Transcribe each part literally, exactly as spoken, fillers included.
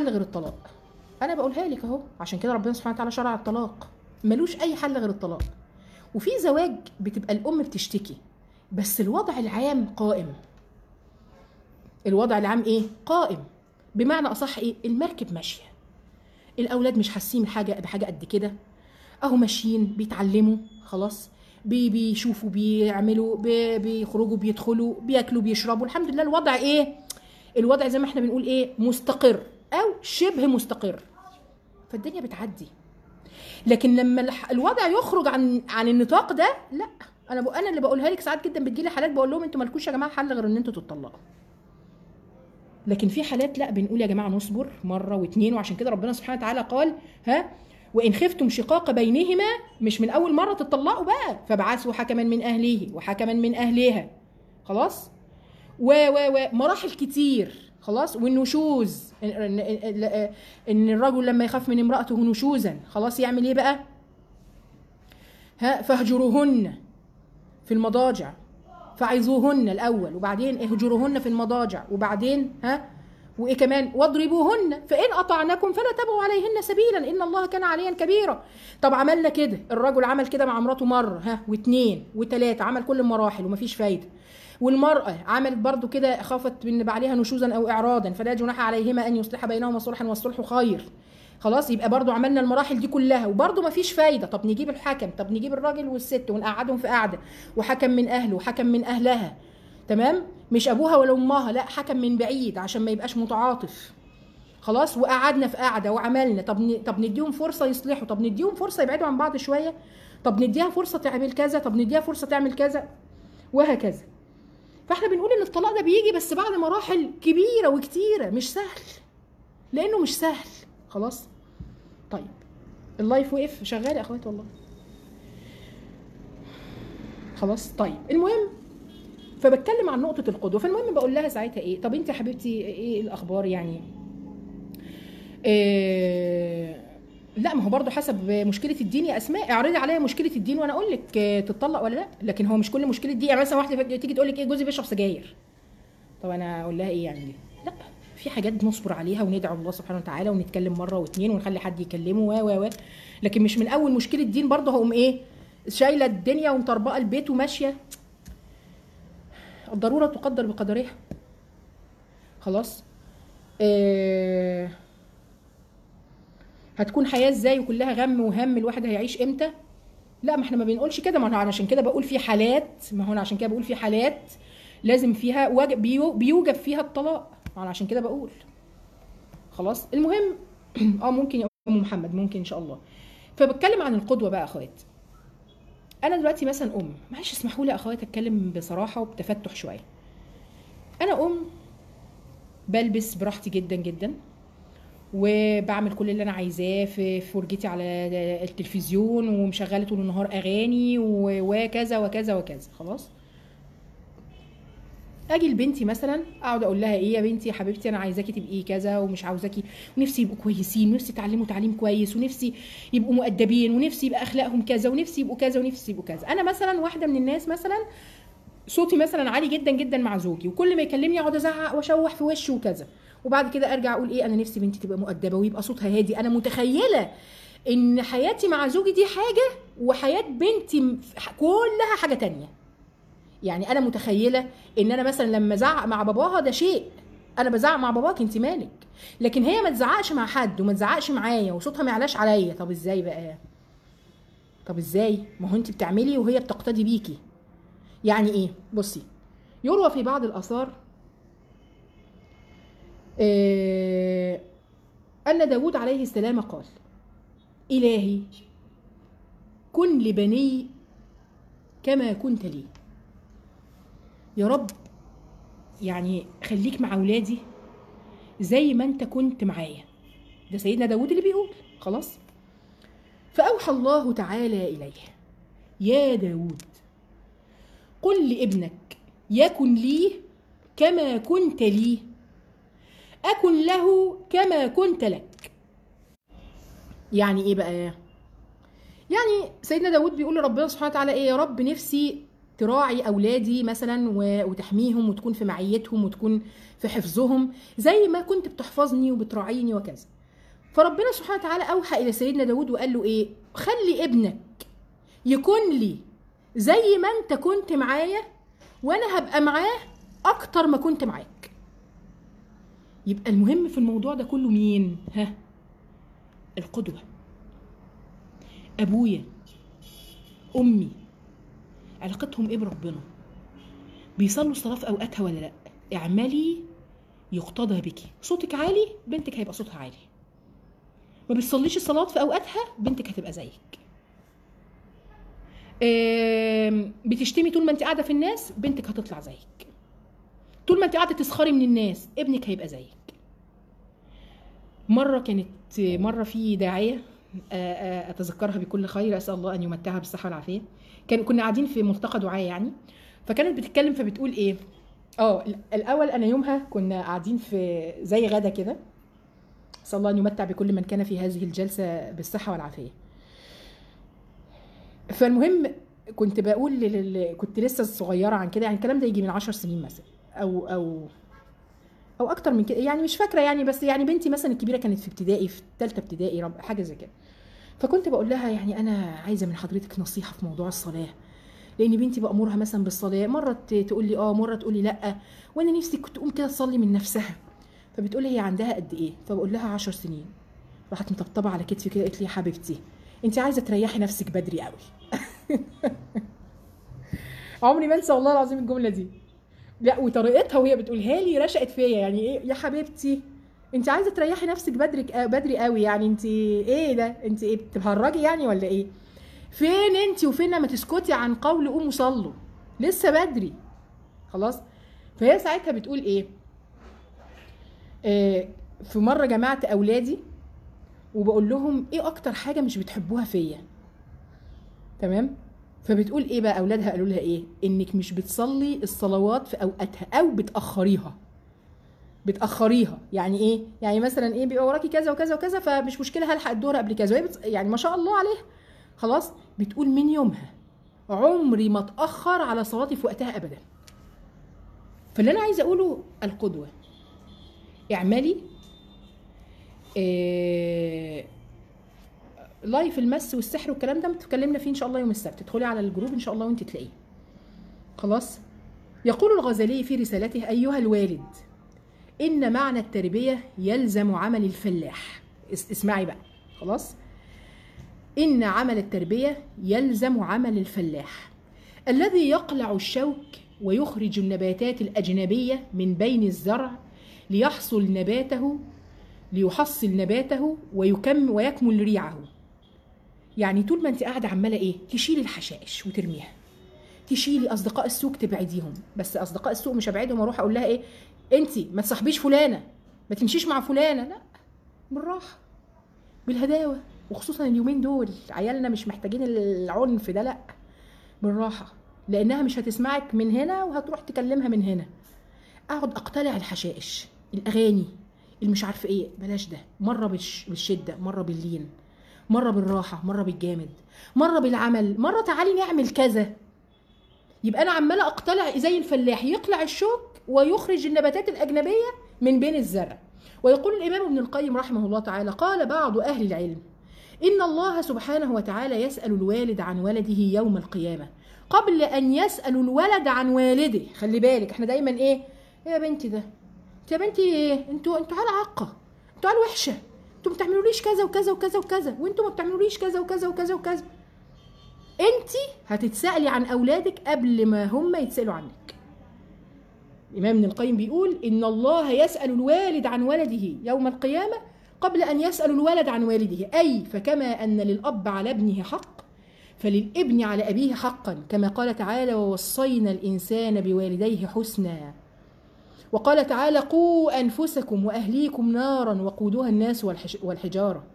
حل غير الطلاق. انا بقولها لك اهو، عشان كده ربنا سبحانه وتعالى شرع الطلاق، ملوش اي حل غير الطلاق. وفي زواج بتبقى الام بتشتكي بس الوضع العام قائم. الوضع العام ايه؟ قائم. بمعنى اصح ايه؟ المركب ماشيه، الاولاد مش حاسين بحاجه بحاجه قد كده، اهو ماشيين بيتعلموا خلاص، بي بيشوفوا بيعملوا بي بيخرجوا بيدخلوا بياكلوا بيشربوا، الحمد لله الوضع ايه؟ الوضع زي ما احنا بنقول ايه؟ مستقر او شبه مستقر، فالدنيا بتعدي. لكن لما الوضع يخرج عن عن النطاق ده، لا، انا ب... انا اللي بقولها لك ساعات جدا بتجيلي حالات بقول لهم انتوا مالكوش يا جماعه حل غير ان انتوا تتطلقوا. لكن في حالات لا، بنقول يا جماعه نصبر مره واثنين، وعشان كده ربنا سبحانه وتعالى قال ها وان خفتم شقاق بينهما، مش من اول مره تطلقوا بقى، فابعثوا حكما من اهله وحكما من اهلها، خلاص، و و و مراحل كتير، خلاص، والنشوز ان ان الرجل لما يخاف من امراته نشوزا، خلاص، يعمل ايه بقى؟ ها فاهجروهن في المضاجع، فعظوهن الاول، وبعدين اهجروهن في المضاجع، وبعدين ها وايه كمان؟ واضربوهن فان اطعنكم فلا تبغوا عليهن سبيلا ان الله كان عليا كبيرا. طب عملنا كده، الرجل عمل كده مع مراته مره ها واثنين وثلاثه، عمل كل المراحل ومفيش فايده، والمراه عملت برضو كده، خافت من عليها نشوزا او اعراضا فلا جناح عليهما ان يصلح بينهما صلحا والصلح خير، خلاص، يبقى برضو عملنا المراحل دي كلها وبرضو مفيش فايده. طب نجيب الحكم، طب نجيب الراجل والست ونقعدهم في قعده، وحكم من اهله وحكم من اهلها، تمام، مش ابوها ولا امها، لا، حكم من بعيد عشان ما يبقاش متعاطف، خلاص، وقعدنا في قعده وعملنا، طب ن... طب نديهم فرصه يصلحوا، طب نديهم فرصه يبعدوا عن بعض شويه، طب نديها فرصه تعمل كذا، طب نديها فرصه تعمل كذا، وهكذا. فاحنا بنقول ان الطلاق ده بيجي بس بعد مراحل كبيره وكتيره، مش سهل، لانه مش سهل، خلاص. طيب اللايف وقف شغال يا اخواتي والله، خلاص. طيب المهم، فبتكلم عن نقطه القدوه، فالمهم بقول لها ساعتها ايه؟ طب انت يا حبيبتي ايه الاخبار يعني؟ إيه لا، ما هو برضه حسب مشكله الدين يا اسماء، اعرضي عليا مشكله الدين وانا اقول لك تتطلق ولا لا. لكن هو مش كل مشكله دي، يعني مثلا واحده تيجي تقول لك ايه؟ جوزي بيشرب سجاير، طب انا اقول لها ايه يعني؟ لا، في حاجات نصبر عليها وندعو الله سبحانه وتعالى ونتكلم مره واثنين ونخلي حد يكلمه و و و لكن مش من اول مشكله الدين برضه هقوم ايه؟ شايله الدنيا ومطربقه البيت وماشيه. الضروره تقدر بقدرها، خلاص. آه هتكون حياه ازاي وكلها غم وهم؟ الواحد هيعيش امتى؟ لا، ما احنا ما بنقولش كده، ما انا عشان كده بقول في حالات، ما هو انا عشان كده بقول في حالات لازم فيها واجب، بيوجب فيها الطلاق، انا عشان كده بقول، خلاص. المهم اه ممكن يا ام محمد، ممكن ان شاء الله. فبتكلم عن القدوه بقى اخوات. انا دلوقتي مثلا ام، معلش اسمحوا لي يا اخوات اتكلم بصراحه وبتفتح شويه. انا ام بلبس براحتي جدا جدا، وبعمل كل اللي انا عايزاه في فرجتي على التلفزيون، ومشغله طول النهار اغاني وكذا وكذا وكذا، خلاص. اجي لبنتي مثلا اقعد اقول لها ايه؟ يا بنتي يا حبيبتي انا عايزاكي تبقي كذا ومش عاوزاكي، ونفسي يبقوا كويسين، ونفسي يتعلموا تعليم كويس، ونفسي يبقوا مؤدبين، ونفسي يبقى اخلاقهم كذا، ونفسي يبقوا كذا، ونفسي يبقوا كذا. انا مثلا واحده من الناس مثلا صوتي مثلا عالي جدا جدا مع زوجي، وكل ما يكلمني اقعد ازعق واشوح في وشه وكذا، وبعد كده ارجع اقول ايه؟ انا نفسي بنتي تبقى مؤدبه ويبقى صوتها هادي. انا متخيله ان حياتي مع زوجي دي حاجه، وحياه بنتي كلها حاجه تانية. يعني انا متخيله ان انا مثلا لما ازعق مع باباها ده شيء، انا بزعق مع باباك انت مالك، لكن هي ما تزعقش مع حد وما تزعقش معايا وصوتها ما يعلاش عليا. طب ازاي بقى؟ طب ازاي؟ ما هو انت بتعملي وهي بتقتدي بيكي. يعني ايه؟ بصي، يروى في بعض الاثار إيه ان داود عليه السلام قال: الهي كن لبني كما كنت لي. يا رب يعني خليك مع اولادي زي ما انت كنت معايا. ده سيدنا داود اللي بيقول، خلاص. فأوحى الله تعالى إليه: يا داود قل لابنك يكن لي كما كنت لي أكن له كما كنت لك. يعني إيه بقى؟ يعني سيدنا داود بيقول لربنا سبحانه وتعالى إيه؟ يا رب نفسي تراعي اولادي مثلا وتحميهم وتكون في معيتهم وتكون في حفظهم زي ما كنت بتحفظني وبتراعيني وكذا. فربنا سبحانه وتعالى اوحى الى سيدنا داود وقال له ايه؟ خلي ابنك يكون لي زي ما انت كنت معايا، وانا هبقى معاه اكتر ما كنت معاك. يبقى المهم في الموضوع ده كله مين؟ ها؟ القدوة. ابويا امي علاقتهم ايه بربنا؟ بيصلوا الصلاه في اوقاتها ولا لا؟ اعملي يقتضى بك. صوتك عالي بنتك هيبقى صوتها عالي. ما بتصليش الصلاه في اوقاتها بنتك هتبقى زيك. بتشتمي طول ما انت قاعده في الناس بنتك هتطلع زيك. طول ما انت قاعده تسخري من الناس ابنك هيبقى زيك. مره كانت مره في داعيه اتذكرها بكل خير، اسال الله ان يمتعها بالصحه والعافيه. كان كنا قاعدين في ملتقى دعاء يعني، فكانت بتتكلم فبتقول ايه؟ اه الاول انا يومها كنا قاعدين في زي غدا كده، اسال الله ان يمتع بكل من كان في هذه الجلسه بالصحه والعافيه. فالمهم كنت بقول لل... كنت لسه صغيره عن كده، يعني الكلام ده يجي من عشر سنين مثلا او او او اكتر من كده، يعني مش فاكره يعني، بس يعني بنتي مثلا الكبيره كانت في ابتدائي، في ثالثه ابتدائي حاجه زي كده. فكنت بقول لها يعني انا عايزه من حضرتك نصيحه في موضوع الصلاه، لان بنتي بامرها مثلا بالصلاه، مره تقول لي اه مره تقول لي لا، وانا نفسي كنت تقوم كده تصلي من نفسها. فبتقول لي هي عندها قد ايه؟ فبقول لها عشر سنين. راحت مطبطبه على كتفي كده قالت لي يا حبيبتي انت عايزه تريحي نفسك بدري قوي. عمري ما انسى والله العظيم الجمله دي. لا وطريقتها وهي بتقولها لي رشقت فيا، يعني ايه يا حبيبتي انت عايزه تريحي نفسك بدري بدري قوي، يعني انت ايه ده؟ انت ايه بتهرجي يعني ولا ايه؟ فين انت وفين لما تسكتي عن قول قوموا صلوا؟ لسه بدري خلاص. فهي ساعتها بتقول ايه؟ آه في مره جمعت اولادي وبقول لهم ايه اكتر حاجه مش بتحبوها فيا؟ تمام؟ فبتقول ايه بقى اولادها؟ قالوا لها ايه؟ انك مش بتصلي الصلوات في اوقاتها او بتاخريها. بتاخريها يعني ايه؟ يعني مثلا ايه بيبقى وراكي كذا وكذا وكذا فمش مشكله هلحق الدور قبل كذا، وهي بت... يعني ما شاء الله عليها خلاص. بتقول من يومها عمري ما اتاخر على صلاتي في وقتها ابدا. فاللي انا عايزه اقوله القدوه. اعملي إيه... لايف المس والسحر والكلام ده اتكلمنا فيه ان شاء الله يوم السبت، ادخلي على الجروب ان شاء الله وانت تلاقيه خلاص. يقول الغزالي في رسالته ايها الوالد ان معنى التربيه يلزم عمل الفلاح. اسمعي بقى خلاص. ان عمل التربيه يلزم عمل الفلاح الذي يقلع الشوك ويخرج النباتات الاجنبيه من بين الزرع ليحصل نباته ليحصل نباته ويكم ويكمل ريعه. يعني طول ما انت قاعده عماله ايه؟ تشيلي الحشائش وترميها، تشيلي اصدقاء السوق تبعديهم، بس اصدقاء السوق مش هبعدهم واروح اقول لها ايه؟ انت ما تصاحبيش فلانه، ما تمشيش مع فلانه، لا، بالراحه بالهداوه. وخصوصا اليومين دول عيالنا مش محتاجين العنف ده، لا بالراحه، لانها مش هتسمعك من هنا وهتروح تكلمها من هنا. اقعد اقتلع الحشائش، الاغاني المش عارفه ايه، بلاش ده. مره بالشده، مره باللين، مره بالراحه، مره بالجامد، مره بالعمل، مره تعالي نعمل كذا. يبقى انا عماله اقتلع زي الفلاح يقلع الشوك ويخرج النباتات الاجنبيه من بين الزرع. ويقول الامام ابن القيم رحمه الله تعالى قال بعض اهل العلم ان الله سبحانه وتعالى يسال الوالد عن ولده يوم القيامه قبل ان يسال الولد عن والده. خلي بالك احنا دايما ايه؟ يا بنتي ده، انت يا بنتي ايه؟ انتوا انتوا عيال عاقه، انتوا عيال وحشه، انتوا ما بتعملوليش كذا وكذا وكذا وكذا، وانتوا ما بتعملوليش كذا وكذا وكذا وكذا. انت هتتسالي عن اولادك قبل ما هم يتسالوا عنك. الامام ابن القيم بيقول ان الله يسال الوالد عن ولده يوم القيامه قبل ان يسال الولد عن والده، اي فكما ان للاب على ابنه حق فللابن على ابيه حقا، كما قال تعالى ووصينا الانسان بوالديه حسنا. وقال تعالى قوا انفسكم واهليكم نارا وقودها الناس والحجاره.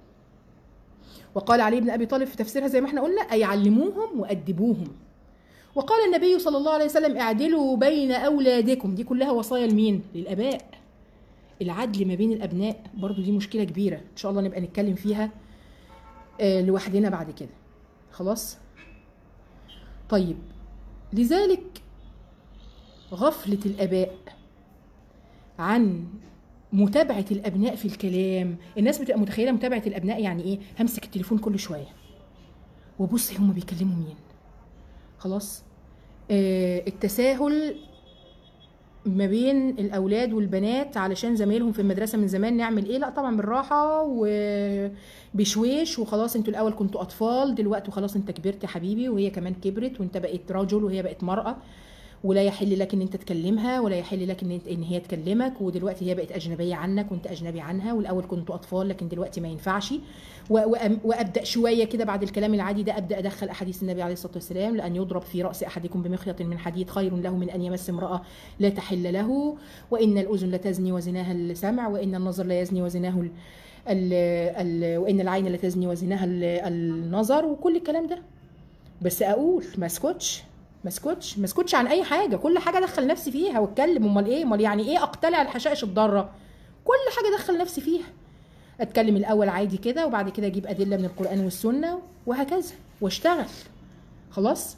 وقال علي بن ابي طالب في تفسيرها زي ما احنا قلنا اي علموهم وادبوهم. وقال النبي صلى الله عليه وسلم اعدلوا بين اولادكم. دي كلها وصايا لمين؟ للاباء. العدل ما بين الابناء برضو دي مشكله كبيره ان شاء الله نبقى نتكلم فيها آه لوحدنا بعد كده خلاص. طيب لذلك غفلة الآباء عن متابعة الأبناء في الكلام. الناس بتبقى متخيلة متابعة الأبناء يعني إيه؟ همسك التليفون كل شوية وبص هما بيكلموا مين. خلاص. آه التساهل ما بين الأولاد والبنات علشان زمايلهم في المدرسة من زمان نعمل إيه؟ لا طبعا بالراحة وبشويش وخلاص. انتوا الأول كنتوا أطفال، دلوقتي خلاص انت كبرت يا حبيبي وهي كمان كبرت وانت بقيت رجل وهي بقت مرأة، ولا يحل لك ان انت تكلمها ولا يحل لك ان انت ان هي تكلمك، ودلوقتي هي بقت اجنبيه عنك وانت اجنبي عنها، والاول كنتوا اطفال لكن دلوقتي ما ينفعش. وابدا شويه كده بعد الكلام العادي ده ابدا ادخل احاديث النبي عليه الصلاه والسلام: لان يضرب في راس احدكم بمخيط من حديد خير له من ان يمس امراه لا تحل له، وان الاذن لتزني وزناها السمع، وان النظر لا يزني وزناه ال ال ال وان العين لا تزني وزناها النظر، وكل الكلام ده. بس اقول ما اسكتش ما اسكتش ما اسكتش عن اي حاجه، كل حاجه ادخل نفسي فيها واتكلم. امال ايه؟ امال يعني ايه اقتلع الحشائش الضاره؟ كل حاجه ادخل نفسي فيها، اتكلم الاول عادي كده وبعد كده اجيب ادله من القران والسنه وهكذا واشتغل. خلاص.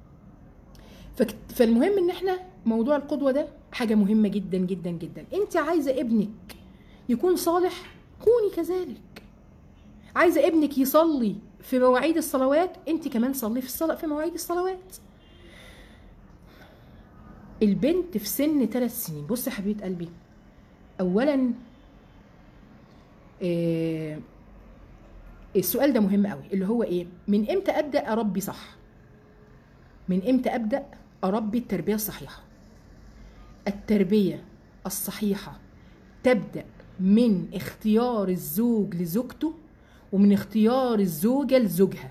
فالمهم ان احنا موضوع القدوه ده حاجه مهمه جدا جدا جدا. انت عايزه ابنك يكون صالح، كوني كذلك. عايزه ابنك يصلي في مواعيد الصلوات، انت كمان صلي في الصلاه في مواعيد الصلوات. البنت في سن ثلاث سنين، بص يا حبيبه قلبي، اولا إيه السؤال ده مهم قوي، اللي هو ايه؟ من امتى ابدا اربي صح؟ من امتى ابدا اربي التربيه الصحيحه؟ التربيه الصحيحه تبدا من اختيار الزوج لزوجته ومن اختيار الزوجه لزوجها.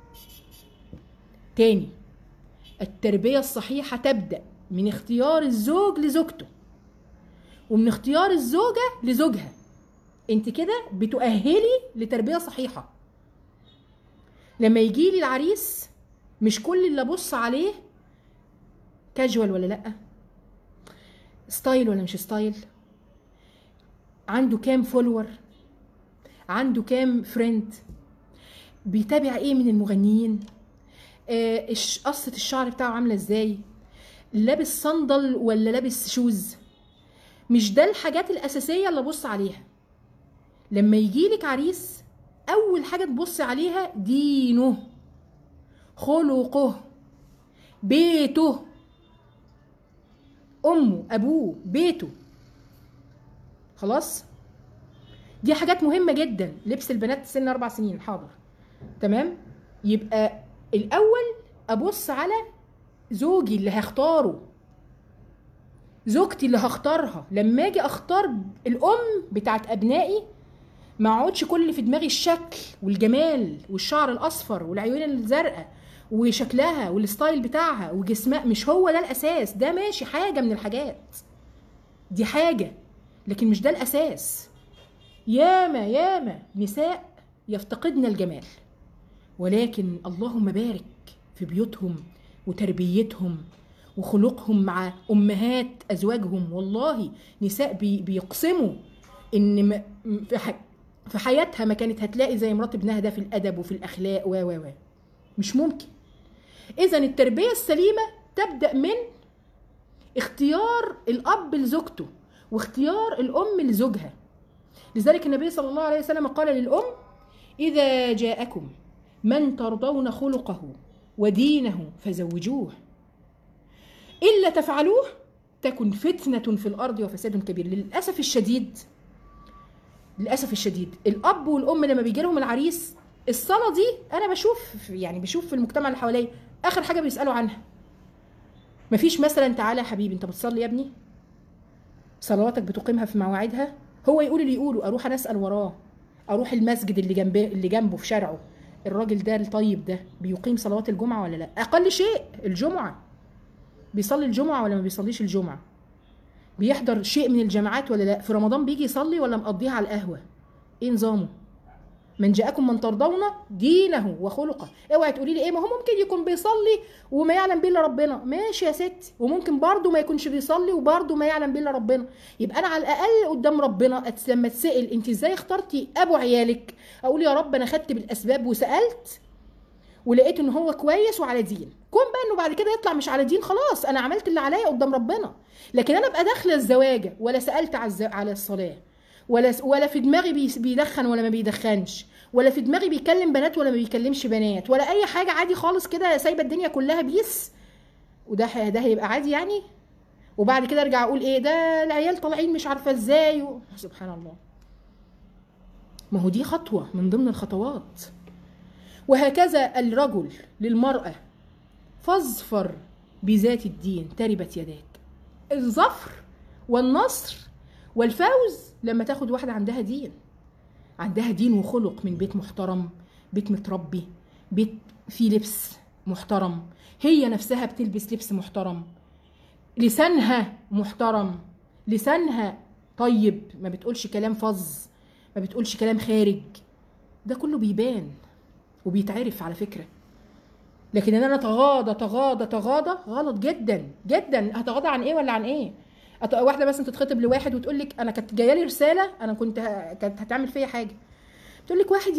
تاني، التربيه الصحيحه تبدا من اختيار الزوج لزوجته ومن اختيار الزوجة لزوجها. انت كده بتؤهلي لتربية صحيحة. لما يجي لي العريس مش كل اللي ابص عليه كاجوال ولا لا، ستايل ولا مش ستايل، عنده كام فولور، عنده كام فريند، بيتابع ايه من المغنيين، آه قصة الشعر بتاعه عاملة ازاي، لابس صندل ولا لابس شوز. مش ده الحاجات الأساسية اللي أبص عليها. لما يجيلك عريس أول حاجة تبص عليها دينه، خلقه، بيته، أمه، أبوه، بيته. خلاص؟ دي حاجات مهمة جدا. لبس البنات سن أربع سنين، حاضر، تمام؟ يبقى الأول أبص على زوجي اللي هختاره، زوجتي اللي هختارها. لما اجي اختار الام بتاعت ابنائي ما اقعدش كل اللي في دماغي الشكل والجمال والشعر الاصفر والعيون الزرقاء وشكلها والستايل بتاعها وجسمها. مش هو ده الاساس. ده ماشي حاجه من الحاجات دي، حاجه، لكن مش ده الاساس. ياما ياما نساء يفتقدن الجمال، ولكن اللهم بارك في بيوتهم وتربيتهم وخلقهم مع امهات ازواجهم. والله نساء بي بيقسموا ان في حياتها ما كانت هتلاقي زي مرات ابنها ده في الادب وفي الاخلاق و و و مش ممكن. اذا التربيه السليمه تبدا من اختيار الاب لزوجته واختيار الام لزوجها. لذلك النبي صلى الله عليه وسلم قال للام: اذا جاءكم من ترضون خلقه ودينه فزوجوه، إلا تفعلوه تكن فتنة في الأرض وفساد كبير. للأسف الشديد للأسف الشديد الأب والأم لما بيجي لهم العريس، الصلاة دي أنا بشوف يعني بشوف في المجتمع اللي حواليا آخر حاجة بيسألوا عنها. مفيش مثلا تعالى يا حبيبي أنت بتصلي يا ابني؟ صلواتك بتقيمها في مواعيدها؟ هو يقول اللي يقوله، أروح أنا أسأل وراه، أروح المسجد اللي جنبه اللي جنبه في شارعه، الراجل ده الطيب ده بيقيم صلوات الجمعة ولا لا؟ أقل شيء الجمعة، بيصلي الجمعة ولا ما بيصليش الجمعة؟ بيحضر شيء من الجماعات ولا لا؟ في رمضان بيجي يصلي ولا مقضيها على القهوة؟ ايه نظامه؟ من جاءكم من ترضون دينه وخلقه. اوعي تقولي لي ايه ما هو ممكن يكون بيصلي وما يعلم به الا ربنا. ماشي يا ستي، وممكن برضه ما يكونش بيصلي وبرضه ما يعلم به الا ربنا. يبقى انا على الاقل قدام ربنا لما اتسال انت ازاي اخترتي ابو عيالك، اقول يا رب انا خدت بالاسباب وسالت ولقيت ان هو كويس وعلى دين، كون بقى انه بعد كده يطلع مش على دين، خلاص انا عملت اللي عليا قدام ربنا. لكن انا ابقى داخله الزواجه ولا سالت على الز- على الصلاه، ولا ولا في دماغي بي- بيدخن ولا ما بيدخنش، ولا في دماغي بيكلم بنات ولا ما بيكلمش بنات، ولا اي حاجه، عادي خالص كده، سايبه الدنيا كلها بيس، وده ه- ده هيبقى عادي يعني؟ وبعد كده ارجع اقول ايه ده العيال طالعين مش عارفه ازاي و... سبحان الله. ما هو دي خطوه من ضمن الخطوات. وهكذا الرجل للمراه، فاظفر بذات الدين تربت يداك. الظفر والنصر والفوز لما تاخد واحده عندها دين، عندها دين وخلق، من بيت محترم، بيت متربي، بيت فيه لبس محترم، هي نفسها بتلبس لبس محترم، لسانها محترم، لسانها طيب، ما بتقولش كلام فظ، ما بتقولش كلام خارج. ده كله بيبان وبيتعرف على فكرة. لكن ان انا اتغاضى اتغاضى اتغاضى غلط جدا جدا. هتغاضى عن ايه ولا عن ايه؟ أت- واحده مثلا تتخطب لواحد وتقول لك انا كانت جايه لي رساله، انا كنت ه... كانت هتعمل فيا حاجه، تقول لك واحد